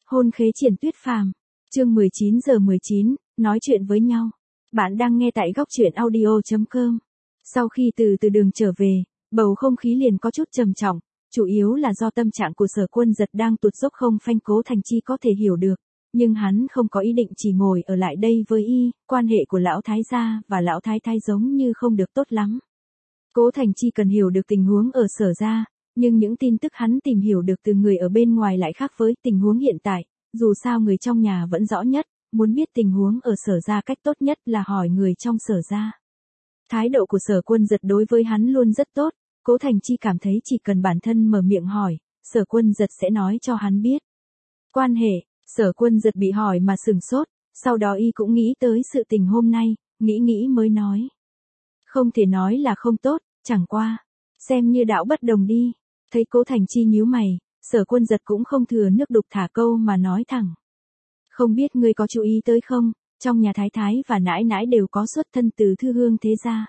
Hôn khế Triển Tuyết Phàm, chương 19:19, nói chuyện với nhau. Bạn đang nghe tại góc truyện audio.com. Sau khi từ đường trở về, bầu không khí liền có chút trầm trọng, chủ yếu là do tâm trạng của Sở Quân Dật đang tụt dốc không phanh. Cố Thành Chi có thể hiểu được, nhưng hắn không có ý định chỉ ngồi ở lại đây với y, quan hệ của lão thái gia và lão thái thái giống như không được tốt lắm. Cố Thành Chi cần hiểu được tình huống ở Sở gia, nhưng những tin tức hắn tìm hiểu được từ người ở bên ngoài lại khác với tình huống hiện tại, dù sao người trong nhà vẫn rõ nhất, muốn biết tình huống ở Sở gia cách tốt nhất là hỏi người trong Sở gia. Thái độ của Sở Quân Dật đối với hắn luôn rất tốt, Cố Thành Chi cảm thấy chỉ cần bản thân mở miệng hỏi, Sở Quân Dật sẽ nói cho hắn biết. Quan hệ, Sở Quân Dật bị hỏi mà sửng sốt, sau đó y cũng nghĩ tới sự tình hôm nay, nghĩ mới nói. Không thể nói là không tốt, chẳng qua, xem như đạo bất đồng đi. Thấy Cố Thành Chi nhíu mày, Sở Quân Dật cũng không thừa nước đục thả câu mà nói thẳng. Không biết ngươi có chú ý tới không, trong nhà thái thái và nãi nãi đều có xuất thân từ thư hương thế gia.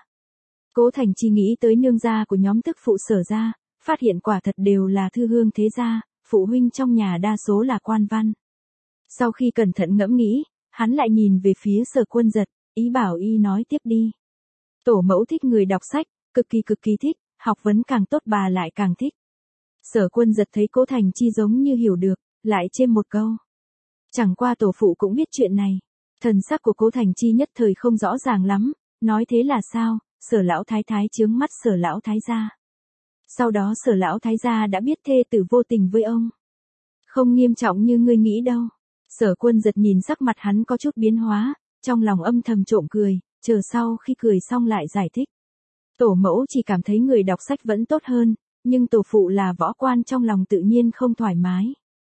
Cố Thành Chi nghĩ tới nương gia của nhóm tức phụ Sở gia, phát hiện quả thật đều là thư hương thế gia, phụ huynh trong nhà đa số là quan văn. Sau khi cẩn thận ngẫm nghĩ, hắn lại nhìn về phía Sở Quân Dật, ý bảo y nói tiếp đi. Tổ mẫu thích người đọc sách, cực kỳ thích, học vấn càng tốt bà lại càng thích. Sở Quân Dật thấy Cố Thành Chi giống như hiểu được, lại chêm một câu. Chẳng qua tổ phụ cũng biết chuyện này. Thần sắc của Cố Thành Chi nhất thời không rõ ràng lắm, nói thế là sao, Sở lão thái thái chướng mắt Sở lão thái gia. Sau đó Sở lão thái gia đã biết thê tử vô tình với ông. Không nghiêm trọng như ngươi nghĩ đâu. Sở Quân Dật nhìn sắc mặt hắn có chút biến hóa, trong lòng âm thầm trộm cười, chờ sau khi cười xong lại giải thích. Tổ mẫu chỉ cảm thấy người đọc sách vẫn tốt hơn, nhưng tổ phụ là võ quan trong lòng tự nhiên không thoải mái.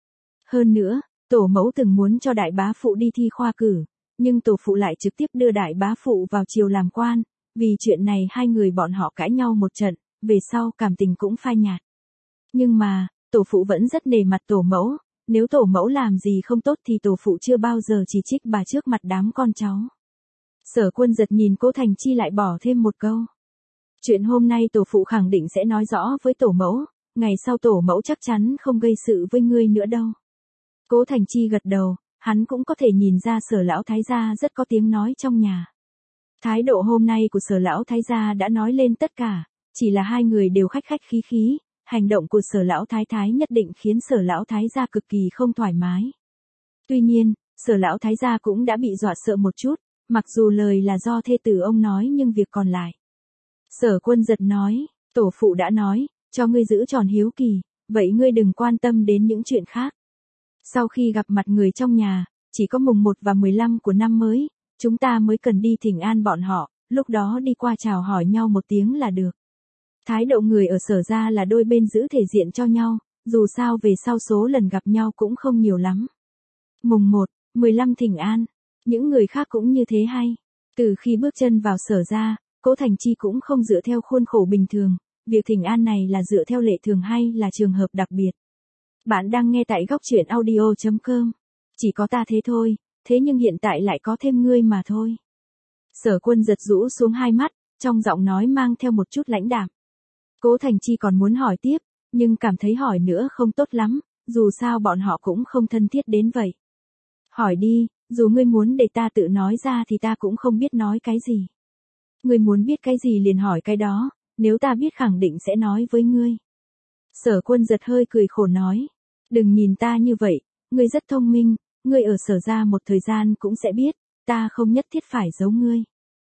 Hơn nữa, tổ mẫu từng muốn cho đại bá phụ đi thi khoa cử, nhưng tổ phụ lại trực tiếp đưa đại bá phụ vào triều làm quan, vì chuyện này hai người bọn họ cãi nhau một trận, về sau cảm tình cũng phai nhạt. Nhưng mà, tổ phụ vẫn rất nể mặt tổ mẫu, nếu tổ mẫu làm gì không tốt thì tổ phụ chưa bao giờ chỉ trích bà trước mặt đám con cháu. Sở Quân Dật nhìn Cố Thành Chi lại bỏ thêm một câu. Chuyện hôm nay tổ phụ khẳng định sẽ nói rõ với tổ mẫu, ngày sau tổ mẫu chắc chắn không gây sự với ngươi nữa đâu. Cố Thành Chi gật đầu, hắn cũng có thể nhìn ra Sở lão thái gia rất có tiếng nói trong nhà. Thái độ hôm nay của Sở lão thái gia đã nói lên tất cả, chỉ là hai người đều khách khí, hành động của Sở lão thái thái nhất định khiến Sở lão thái gia cực kỳ không thoải mái. Tuy nhiên, Sở lão thái gia cũng đã bị dọa sợ một chút, mặc dù lời là do thê tử ông nói nhưng việc còn lại. Sở Quân Dật nói, tổ phụ đã nói, cho ngươi giữ tròn hiếu kỳ, vậy ngươi đừng quan tâm đến những chuyện khác. Sau khi gặp mặt người trong nhà, chỉ có mùng 1 và 15 của năm mới, chúng ta mới cần đi thỉnh an bọn họ, lúc đó đi qua chào hỏi nhau một tiếng là được. Thái độ người ở Sở gia là đôi bên giữ thể diện cho nhau, dù sao về sau số lần gặp nhau cũng không nhiều lắm. Mùng 1, 15 thỉnh an, những người khác cũng như thế hay. Từ khi bước chân vào Sở gia, Cố Thành Chi cũng không dựa theo khuôn khổ bình thường, việc thỉnh an này là dựa theo lệ thường hay là trường hợp đặc biệt. Bạn đang nghe tại góc truyện audio.com. Chỉ có ta thế thôi, thế nhưng hiện tại lại có thêm ngươi mà thôi. Sở Quân Dật rũ xuống hai mắt, trong giọng nói mang theo một chút lãnh đạm. Cố Thành Chi còn muốn hỏi tiếp, nhưng cảm thấy hỏi nữa không tốt lắm, dù sao bọn họ cũng không thân thiết đến vậy. Hỏi đi, dù ngươi muốn để ta tự nói ra thì ta cũng không biết nói cái gì. Ngươi muốn biết cái gì liền hỏi cái đó, nếu ta biết khẳng định sẽ nói với ngươi. Sở Quân Dật hơi cười khổ nói, đừng nhìn ta như vậy, ngươi rất thông minh, ngươi ở Sở gia một thời gian cũng sẽ biết, ta không nhất thiết phải giấu ngươi.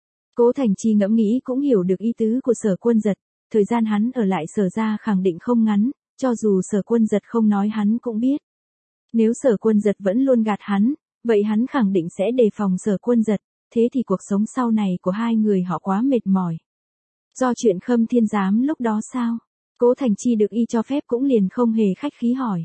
Cố Thành Chi ngẫm nghĩ cũng hiểu được ý tứ của Sở Quân Dật, thời gian hắn ở lại Sở gia khẳng định không ngắn, cho dù Sở Quân Dật không nói hắn cũng biết. Nếu Sở Quân Dật vẫn luôn gạt hắn, vậy hắn khẳng định sẽ đề phòng Sở Quân Dật, thế thì cuộc sống sau này của hai người họ quá mệt mỏi. Do chuyện Khâm Thiên Giám lúc đó sao? Cố Thành Chi được y cho phép cũng liền không hề khách khí hỏi.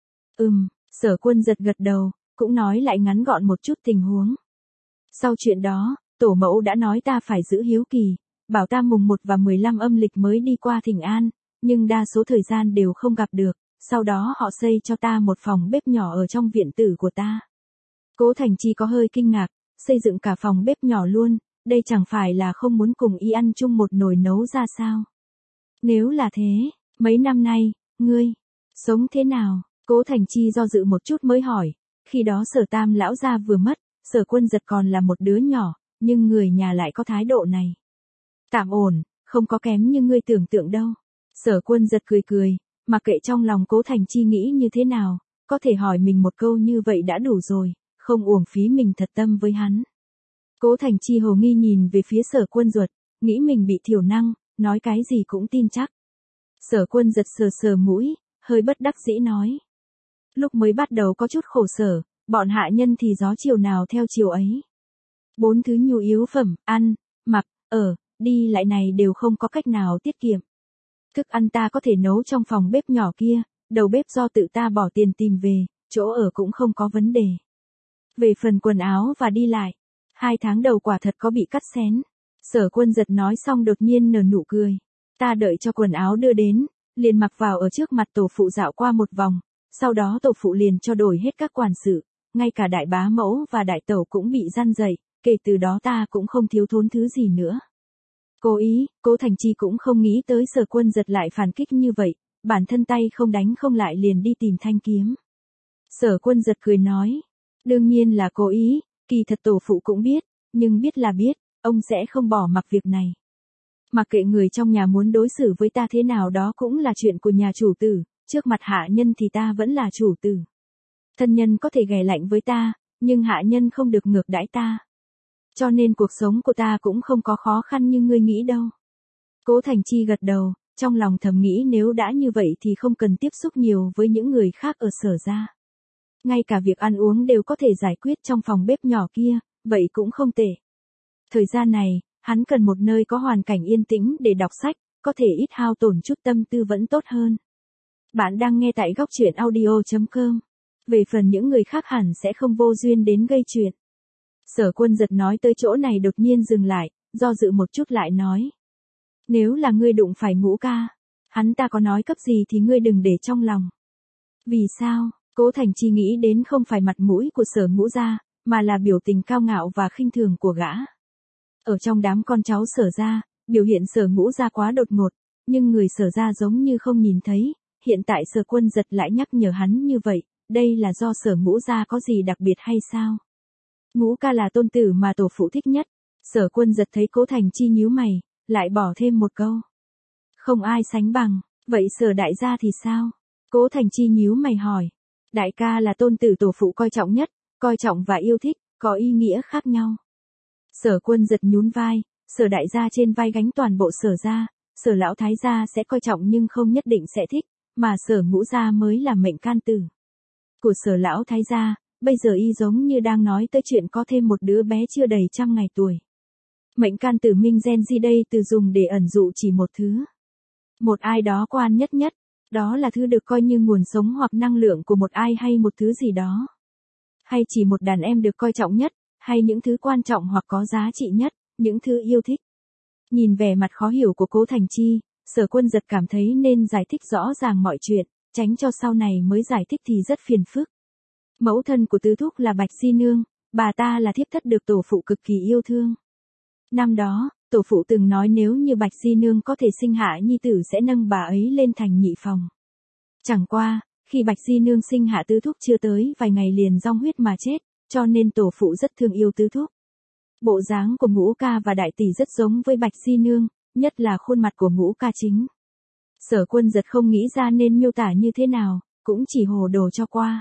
Sở Quân Dật gật đầu, cũng nói lại ngắn gọn một chút tình huống. Sau chuyện đó, tổ mẫu đã nói ta phải giữ hiếu kỳ, bảo ta mùng 1 và 15 âm lịch mới đi qua thỉnh an, nhưng đa số thời gian đều không gặp được, sau đó họ xây cho ta một phòng bếp nhỏ ở trong viện tử của ta. Cố Thành Chi có hơi kinh ngạc, xây dựng cả phòng bếp nhỏ luôn, đây chẳng phải là không muốn cùng y ăn chung một nồi nấu ra sao? Nếu là thế, mấy năm nay, ngươi sống thế nào? Cố Thành Chi do dự một chút mới hỏi, Khi đó Sở Tam lão gia vừa mất, Sở Quân Giật còn là một đứa nhỏ, nhưng người nhà lại có thái độ này. Tạm ổn, không có kém như ngươi tưởng tượng đâu. Sở Quân Giật cười cười, mặc kệ trong lòng Cố Thành Chi nghĩ như thế nào, có thể hỏi mình một câu như vậy đã đủ rồi, không uổng phí mình thật tâm với hắn. Cố Thành Chi hồ nghi nhìn về phía Sở Quân Giật, nghĩ mình bị thiểu năng, nói cái gì cũng tin chắc. Sở Quân Giật sờ sờ mũi, hơi bất đắc dĩ nói. Lúc mới bắt đầu có chút khổ sở, bọn hạ nhân thì gió chiều nào theo chiều ấy. 4 thứ nhu yếu phẩm, ăn, mặc, ở, đi lại này đều không có cách nào tiết kiệm. Thức ăn ta có thể nấu trong phòng bếp nhỏ kia, đầu bếp do tự ta bỏ tiền tìm về, chỗ ở cũng không có vấn đề. Về phần quần áo và đi lại, 2 tháng đầu quả thật có bị cắt xén. Sở Quân Giật nói xong đột nhiên nở nụ cười. Ta đợi cho quần áo đưa đến, liền mặc vào ở trước mặt tổ phụ dạo qua một vòng, sau đó tổ phụ liền cho đổi hết các quản sự, ngay cả đại bá mẫu và đại tẩu cũng bị răn dậy, kể từ đó ta cũng không thiếu thốn thứ gì nữa. Cố Thành Chi cũng không nghĩ tới Sở Quân Giật lại phản kích như vậy, bản thân tay không đánh không lại liền đi tìm thanh kiếm. Sở Quân Giật cười nói, đương nhiên là cố ý, kỳ thật tổ phụ cũng biết, nhưng biết là biết, ông sẽ không bỏ mặc việc này. Mặc kệ người trong nhà muốn đối xử với ta thế nào đó cũng là chuyện của nhà chủ tử, trước mặt hạ nhân thì ta vẫn là chủ tử. Thân nhân có thể ghẻ lạnh với ta, nhưng hạ nhân không được ngược đãi ta. Cho nên cuộc sống của ta cũng không có khó khăn như ngươi nghĩ đâu. Cố Thành Chi gật đầu, trong lòng thầm nghĩ nếu đã như vậy thì không cần tiếp xúc nhiều với những người khác ở Sở gia. Ngay cả việc ăn uống đều có thể giải quyết trong phòng bếp nhỏ kia, vậy cũng không tệ. Thời gian này, hắn cần một nơi có hoàn cảnh yên tĩnh để đọc sách, có thể ít hao tổn chút tâm tư vẫn tốt hơn. Bạn đang nghe tại góc truyện audio.com. Về phần những người khác hẳn sẽ không vô duyên đến gây chuyện. Sở Quân Giật nói tới chỗ này đột nhiên dừng lại, do dự một chút lại nói. Nếu là ngươi đụng phải Ngũ ca, hắn ta có nói cấp gì thì ngươi đừng để trong lòng. Vì sao? Cố Thành Chi nghĩ đến không phải mặt mũi của Sở Ngũ gia, mà là biểu tình cao ngạo và khinh thường của gã. Ở trong đám con cháu Sở gia, biểu hiện Sở Ngũ gia quá đột ngột, nhưng người Sở gia giống như không nhìn thấy, hiện tại Sở Quân Giật lại nhắc nhở hắn như vậy, đây là do Sở Ngũ gia có gì đặc biệt hay sao? Ngũ ca là tôn tử mà tổ phụ thích nhất. Sở Quân Giật thấy Cố Thành Chi nhíu mày, lại bỏ thêm một câu. Không ai sánh bằng, vậy Sở đại gia thì sao? Cố Thành Chi nhíu mày hỏi. Đại ca là tôn tử tổ phụ coi trọng nhất, coi trọng và yêu thích, có ý nghĩa khác nhau. Sở Quân Giật nhún vai, Sở đại gia trên vai gánh toàn bộ Sở gia, Sở lão thái gia sẽ coi trọng nhưng không nhất định sẽ thích, mà Sở Ngũ gia mới là mệnh can tử của Sở lão thái gia. Bây giờ y giống như đang nói tới chuyện có thêm một đứa bé chưa đầy 100 ngày tuổi. Mệnh can tử minh gen di đây từ dùng để ẩn dụ chỉ một thứ. Một ai đó quan nhất nhất, đó là thứ được coi như nguồn sống hoặc năng lượng của một ai hay một thứ gì đó. Hay chỉ một đàn em được coi trọng nhất, hay những thứ quan trọng hoặc có giá trị nhất, những thứ yêu thích. Nhìn vẻ mặt khó hiểu của Cố Thành Chi, Sở Quân Giật cảm thấy nên giải thích rõ ràng mọi chuyện, tránh cho sau này mới giải thích thì rất phiền phức. Mẫu thân của tứ thúc là Bạch Di Nương, bà ta là thiếp thất được tổ phụ cực kỳ yêu thương. Năm đó, tổ phụ từng nói nếu như Bạch Di Nương có thể sinh hạ nhi tử sẽ nâng bà ấy lên thành nhị phòng. Chẳng qua, khi Bạch Di Nương sinh hạ tứ thúc chưa tới vài ngày liền dong huyết mà chết, cho nên tổ phụ rất thương yêu tứ thúc. Bộ dáng của Ngũ ca và đại tỷ rất giống với Bạch Di Nương, nhất là khuôn mặt của Ngũ ca chính. Sở Quân Giật không nghĩ ra nên miêu tả như thế nào, cũng chỉ hồ đồ cho qua.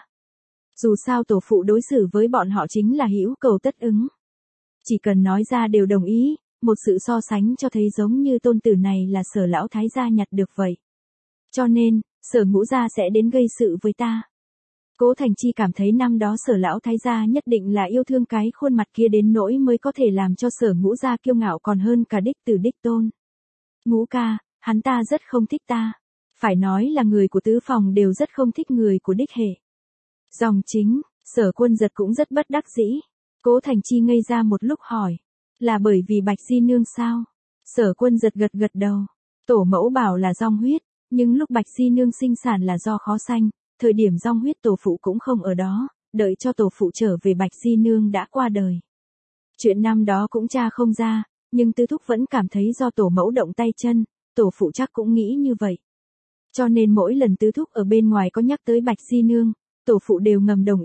Dù sao tổ phụ đối xử với bọn họ chính là hữu cầu tất ứng. Chỉ cần nói ra đều đồng ý, một sự so sánh cho thấy giống như tôn tử này là Sở lão thái gia nhặt được vậy. Cho nên, Sở Ngũ gia sẽ đến gây sự với ta. Cố Thành Chi cảm thấy năm đó Sở lão thái gia nhất định là yêu thương cái khuôn mặt kia đến nỗi mới có thể làm cho Sở Ngũ gia kiêu ngạo còn hơn cả đích tử đích tôn. Ngũ ca, hắn ta rất không thích ta. Phải nói là người của tứ phòng đều rất không thích người của đích hệ. Dòng chính, Sở Quân Giật cũng rất bất đắc dĩ. Cố Thành Chi ngây ra một lúc hỏi. Là bởi vì Bạch Di Nương sao? Sở Quân Giật gật gật đầu. Tổ mẫu bảo là dong huyết, nhưng lúc Bạch Di Nương sinh sản là do khó sanh, thời điểm dong huyết tổ phụ cũng không ở đó, đợi cho tổ phụ trở về Bạch Di Nương đã qua đời. Chuyện năm đó cũng tra không ra, nhưng tứ thúc vẫn cảm thấy do tổ mẫu động tay chân, tổ phụ chắc cũng nghĩ như vậy. Cho nên mỗi lần tứ thúc ở bên ngoài có nhắc tới Bạch Di Nương, tổ phụ đều ngầm đồng ý,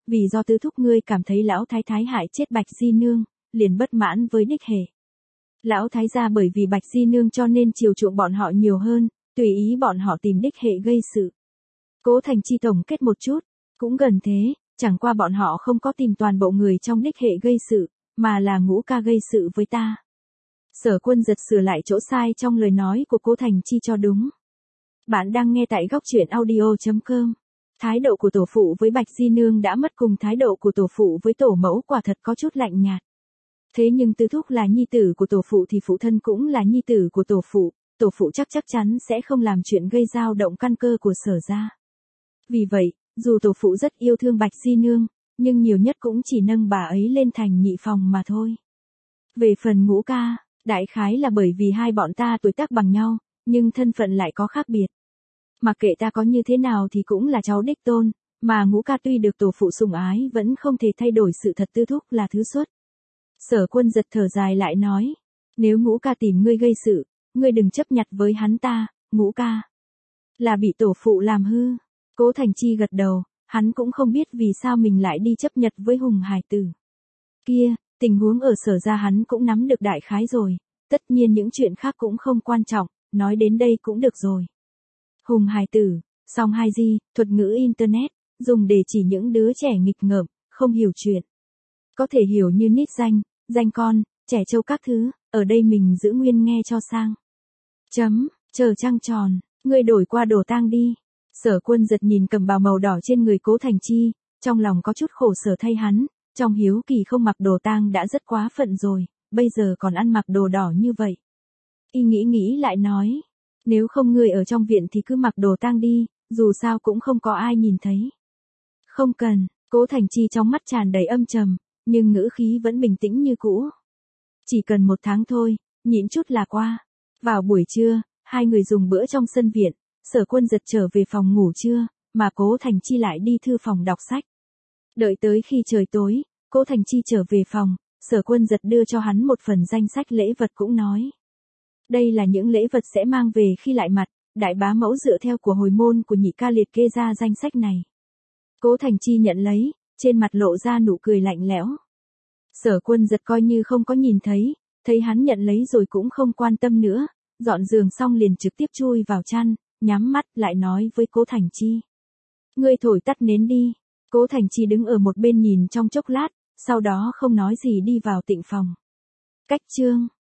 vì do tứ thúc ngươi cảm thấy lão thái thái hại chết Bạch Di Nương, liền bất mãn với đích hệ. Lão thái gia bởi vì Bạch Di Nương cho nên chiều chuộng bọn họ nhiều hơn, tùy ý bọn họ tìm đích hệ gây sự. Cố Thành Chi tổng kết một chút, cũng gần thế, chẳng qua bọn họ không có tìm toàn bộ người trong đích hệ gây sự, mà là Ngũ ca gây sự với ta. Sở Quân giật sửa lại chỗ sai trong lời nói của Cố Thành Chi cho đúng. Bạn đang nghe tại góc truyện audio.com. Thái độ của tổ phụ với Bạch Di Nương đã mất cùng thái độ của tổ phụ với tổ mẫu quả thật có chút lạnh nhạt. Thế nhưng tứ thúc là nhi tử của tổ phụ thì phụ thân cũng là nhi tử của tổ phụ chắc chắn sẽ không làm chuyện gây dao động căn cơ của Sở gia. Vì vậy, dù tổ phụ rất yêu thương Bạch Di Nương, nhưng nhiều nhất cũng chỉ nâng bà ấy lên thành nhị phòng mà thôi. Về phần Ngũ ca, đại khái là bởi vì hai bọn ta tuổi tác bằng nhau, nhưng thân phận lại có khác biệt. Mặc kệ ta có như thế nào thì cũng là cháu đích tôn, mà Ngũ ca tuy được tổ phụ sủng ái vẫn không thể thay đổi sự thật tứ thúc là thứ xuất. Sở Quân giật thở dài lại nói, nếu Ngũ ca tìm ngươi gây sự, ngươi đừng chấp nhặt với hắn ta, Ngũ ca. Là bị tổ phụ làm hư. Cố Thành Chi gật đầu, hắn cũng không biết vì sao mình lại đi chấp nhặt với Hùng Hải Tử. Kia, tình huống ở Sở gia hắn cũng nắm được đại khái rồi, tất nhiên những chuyện khác cũng không quan trọng, nói đến đây cũng được rồi. Hùng Hải Tử, song hai di, thuật ngữ Internet, dùng để chỉ những đứa trẻ nghịch ngợm, không hiểu chuyện. Có thể hiểu như nít danh con, trẻ trâu các thứ, ở đây mình giữ nguyên nghe cho sang. Chờ trăng tròn, ngươi đổi qua đồ tang đi. Sở Quân giật nhìn cầm bào màu đỏ trên người Cố Thành Chi, trong lòng có chút khổ sở thay hắn, trong hiếu kỳ không mặc đồ tang đã rất quá phận rồi, bây giờ còn ăn mặc đồ đỏ như vậy. Y nghĩ lại nói, nếu không ngươi ở trong viện thì cứ mặc đồ tang đi, dù sao cũng không có ai nhìn thấy. Không cần, Cố Thành Chi trong mắt tràn đầy âm trầm, nhưng ngữ khí vẫn bình tĩnh như cũ. Chỉ cần 1 tháng thôi, nhịn chút là qua. Vào buổi trưa, hai người dùng bữa trong sân viện, Sở Quân giật trở về phòng ngủ trưa, mà Cố Thành Chi lại đi thư phòng đọc sách. Đợi tới khi trời tối, Cố Thành Chi trở về phòng, Sở Quân giật đưa cho hắn một phần danh sách lễ vật cũng nói. Đây là những lễ vật sẽ mang về khi lại mặt, đại bá mẫu dựa theo của hồi môn của nhị ca liệt kê ra danh sách này. Cố Thành Chi nhận lấy, trên mặt lộ ra nụ cười lạnh lẽo. Sở Quân giật coi như không có nhìn thấy hắn nhận lấy rồi cũng không quan tâm nữa, dọn giường xong liền trực tiếp chui vào chăn, nhắm mắt lại nói với Cố Thành Chi. Ngươi thổi tắt nến đi. Cố Thành Chi đứng ở một bên nhìn trong chốc lát, sau đó không nói gì đi vào tịnh phòng. Cách chương